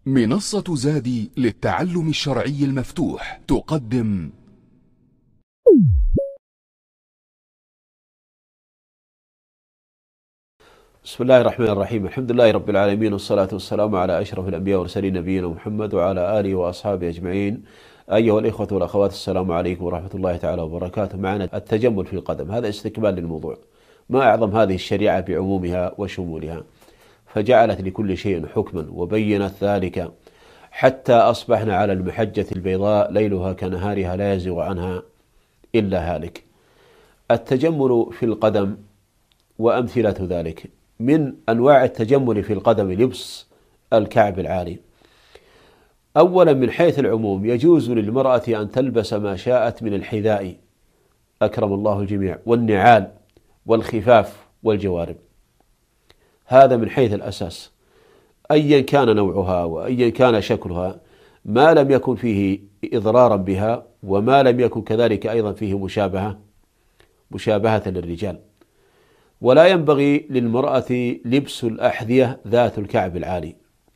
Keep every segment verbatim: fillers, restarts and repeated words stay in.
منصة زادي للتعلم الشرعي المفتوح تقدم بسم الله الرحمن الرحيم. الحمد لله رب العالمين، والصلاة والسلام على أشرف الأنبياء والمرسلين نبينا محمد وعلى آله وأصحابه أجمعين. أيها الإخوة والأخوات، السلام عليكم ورحمة الله تعالى وبركاته. معنا التجمل في القدم، هذا استكمال للموضوع. ما أعظم هذه الشريعة بعمومها وشمولها، فجعلت لكل شيء حكما وبينت ذلك حتى أصبحنا على المحجة البيضاء ليلها كنهارها لا يزيغ عنها إلا هالك. التجمل في القدم وأمثلة ذلك: من أنواع التجمل في القدم لبس الكعب العالي. أولا، من حيث العموم يجوز للمرأة أن تلبس ما شاءت من الحذاء أكرم الله الجميع والنعال والخفاف والجوارب، هذا من حيث الأساس، أيا كان نوعها وأيا كان شكلها، ما لم يكن فيه إضرارا بها وما لم يكن كذلك أيضا فيه مشابهة مشابهة للرجال. ولا ينبغي للمرأة لبس الأحذية ذات الكعب العالي،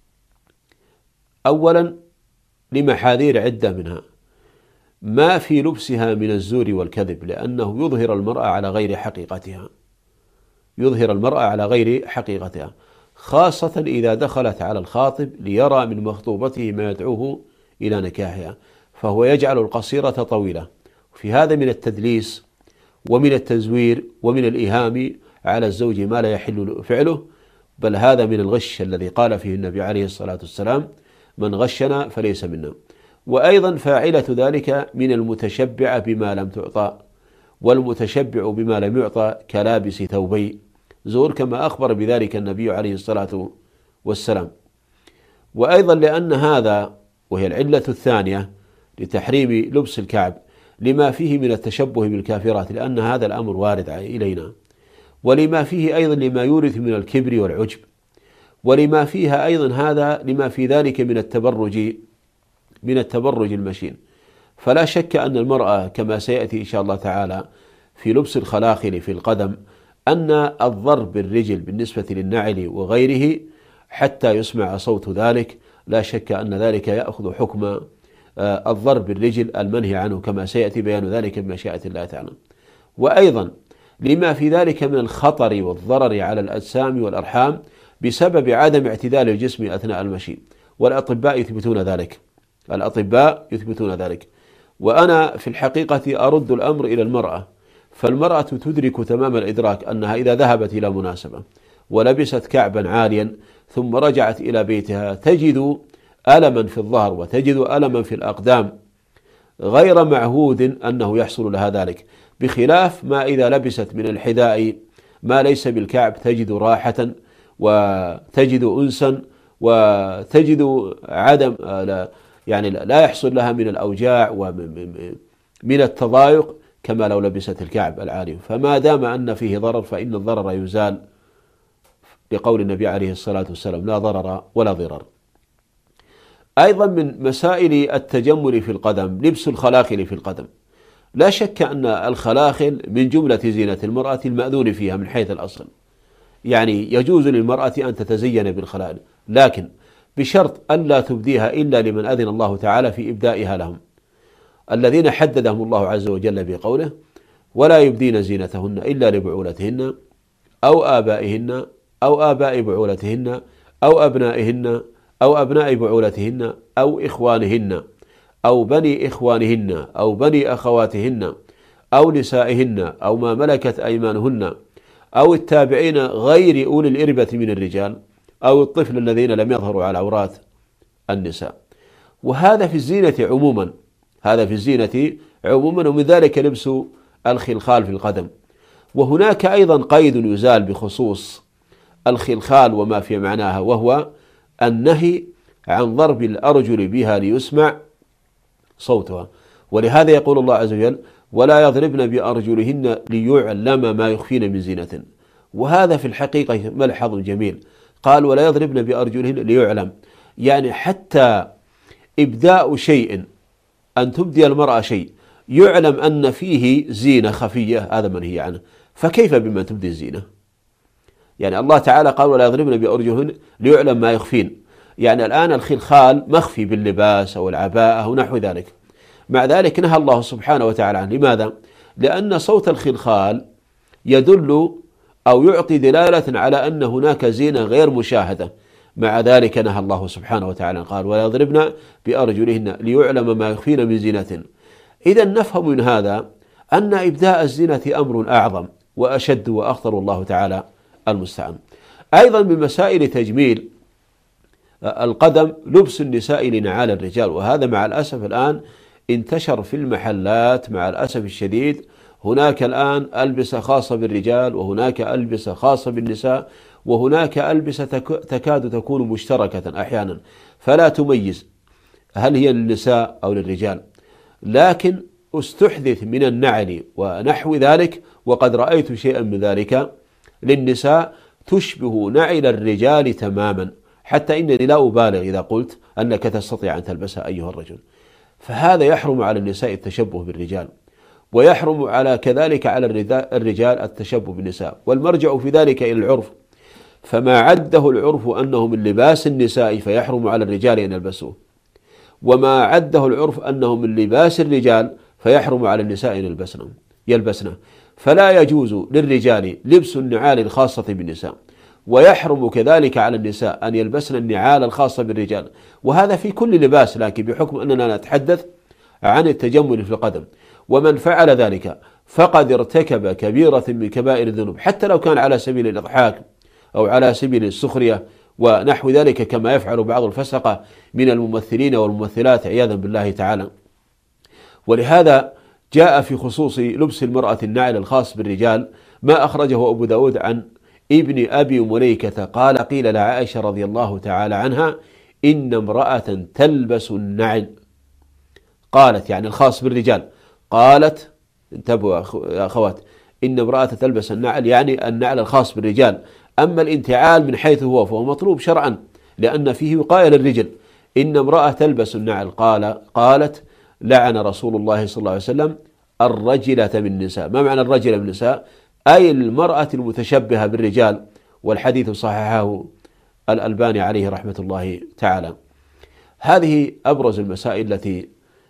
أولا لمحاذير عدة منها: ما في لبسها من الزور والكذب، لأنه يظهر المرأة على غير حقيقتها يظهر المرأة على غير حقيقتها خاصة إذا دخلت على الخاطب ليرى من مخطوبته ما يدعوه إلى نكاحها، فهو يجعل القصيرة طويلة. في هذا من التدليس ومن التزوير ومن الإيهام على الزوج ما لا يحل فعله، بل هذا من الغش الذي قال فيه النبي عليه الصلاة والسلام: من غشنا فليس منا. وأيضا فاعلة ذلك من المتشبع بما لم تعطى، والمتشبع بما لم يعطى كلابس ثوبي زور، كما أخبر بذلك النبي عليه الصلاة والسلام. وأيضا لأن هذا، وهي العلة الثانية لتحريم لبس الكعب، لما فيه من التشبه بالكافرات، لأن هذا الأمر وارد إلينا، ولما فيه أيضا لما يورث من الكبر والعجب، ولما فيها أيضا هذا لما في ذلك من التبرج من التبرج المشين. فلا شك أن المرأة كما سيأتي إن شاء الله تعالى في لبس الخلاخل في القدم، أن الضرب بالرجل بالنسبة للنعل وغيره حتى يسمع صوت ذلك، لا شك أن ذلك يأخذ حكم الضرب بالرجل المنهي عنه، كما سيأتي بيان ذلك بمشيئة الله تعالى. وأيضا لما في ذلك من الخطر والضرر على الأجسام والأرحام بسبب عدم اعتدال الجسم أثناء المشي، والأطباء يثبتون ذلك الأطباء يثبتون ذلك وأنا في الحقيقة أرد الأمر إلى المرأة، فالمرأة تدرك تمام الإدراك أنها إذا ذهبت إلى مناسبة ولبست كعبا عاليا ثم رجعت إلى بيتها تجد ألما في الظهر وتجد ألما في الأقدام غير معهود أنه يحصل لها ذلك، بخلاف ما إذا لبست من الحذاء ما ليس بالكعب تجد راحة وتجد أنسا وتجد عدم يعني لا يحصل لها من الأوجاع ومن التضايق كما لو لبست الكعب العالي. فما دام أن فيه ضرر فإن الضرر يزال، لقول النبي عليه الصلاة والسلام: لا ضرر ولا ضرر. أيضا من مسائل التجمل في القدم لبس الخلاخل في القدم. لا شك أن الخلاخل من جملة زينة المرأة المأذون فيها من حيث الأصل، يعني يجوز للمرأة أن تتزين بالخلاخل، لكن بشرط ألا تبديها إلا لمن أذن الله تعالى في إبدائها لهم، الذين حددهم الله عز وجل بقوله: ولا يبدين زينتهن إلا لبعولتهن أو آبائهن أو آباء بعولتهن أو أبنائهن أو أبناء بعولتهن أو إخوانهن أو بني إخوانهن أو بني أخواتهن أو نسائهن أو ما ملكت أيمانهن أو التابعين غير أولي الإربة من الرجال أو الطفل الذين لم يظهروا على عورات النساء. وهذا في الزينة عموما هذا في الزينة عموما ومن ذلك لبس الخلخال في القدم. وهناك أيضا قيد يزال بخصوص الخلخال وما في معناها، وهو النهي عن ضرب الأرجل بها ليسمع صوتها، ولهذا يقول الله عز وجل: ولا يضربن بأرجلهن ليعلم ما يخفين من زينة. وهذا في الحقيقة ملحظ جميل، قال: ولا يضربن بأرجلهن ليعلم، يعني حتى إبداء شيء، أن تبدي المرأة شيء يعلم أن فيه زينة خفية، هذا منهي عنه، فكيف بما تبدي الزينة؟ يعني الله تعالى قال: ولا يضربن بأرجلهن ليعلم ما يخفين، يعني الآن الخلخال مخفي باللباس أو العباءة أو نحو ذلك، مع ذلك نهى الله سبحانه وتعالى عنه. لماذا؟ لأن صوت الخلخال يدل أو يعطي دلالة على أن هناك زينة غير مشاهدة، مع ذلك نهى الله سبحانه وتعالى، قال ولا يضربن بأرجلهن ليعلم ما يخفين من زينة. إذا نفهم من هذا أن إبداء الزينة أمر أعظم وأشد وأخطر، الله تعالى المستعان. أيضا من مسائل تجميل القدم لبس النساء لنعال الرجال، وهذا مع الأسف الآن انتشر في المحلات مع الأسف الشديد. هناك الآن ألبسة خاصة بالرجال، وهناك ألبسة خاصة بالنساء، وهناك ألبسة تكاد تكون مشتركة أحيانا، فلا تميز هل هي للنساء أو للرجال، لكن استحدث من النعل ونحو ذلك، وقد رأيت شيئا من ذلك للنساء تشبه نعل الرجال تماما، حتى إنني لا أبالغ إذا قلت أنك تستطيع أن تلبسها أيها الرجل. فهذا يحرم على النساء التشبه بالرجال، ويحرم على كذلك على الرجال التشبه بالنساء، والمرجع في ذلك إلى العرف. فما عده العرف أنه من لباس النساء فيحرم على الرجال أن يلبسوه، وما عده العرف أنه من لباس الرجال فيحرم على النساء أن يلبسنه. فلا يجوز للرجال لبس النعال الخاصة بالنساء، ويحرم كذلك على النساء أن يلبسن النعال الخاصة بالرجال، وهذا في كل لباس، لكن بحكم أننا نتحدث عن التجمل في القدم. ومن فعل ذلك فقد ارتكب كبيرة من كبائر الذنوب، حتى لو كان على سبيل الإضحاك أو على سبيل السخرية ونحو ذلك، كما يفعل بعض الفسقة من الممثلين والممثلات عياذا بالله تعالى. ولهذا جاء في خصوص لبس المرأة النعل الخاص بالرجال ما أخرجه أبو داود عن ابن أبي مليكة قال قيل لعائشة رضي الله تعالى عنها إن امرأة تلبس النعل، قالت يعني الخاص بالرجال، قالت انتبهوا يا أخوات، إن امرأة تلبس النعل يعني النعل الخاص بالرجال. أما الانتعال من حيث هو فهو مطلوب شرعا، لأن فيه وقاية للرجل. إن امرأة تلبس النعل قال قالت لعن رسول الله صلى الله عليه وسلم الرجلة من النساء. ما معنى الرجلة من النساء؟ أي المرأة المتشبهة بالرجال، والحديث صححه الألباني عليه رحمة الله تعالى. هذه أبرز المسائل التي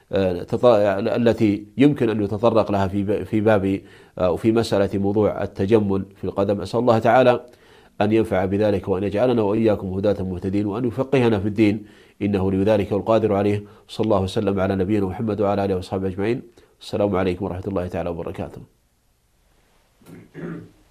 التي يمكن أن يتطرق لها في في باب أو في مسألة موضوع التجمل في القدم. أسأل الله تعالى أن ينفع بذلك، وأن يجعلنا وإياكم هداة مهتدين، وأن يفقهنا في الدين، إنه لذلك والقادر عليه. صلى الله وسلم على نبينا محمد وعلى آله وصحبه أجمعين. السلام عليكم ورحمة الله تعالى وبركاته.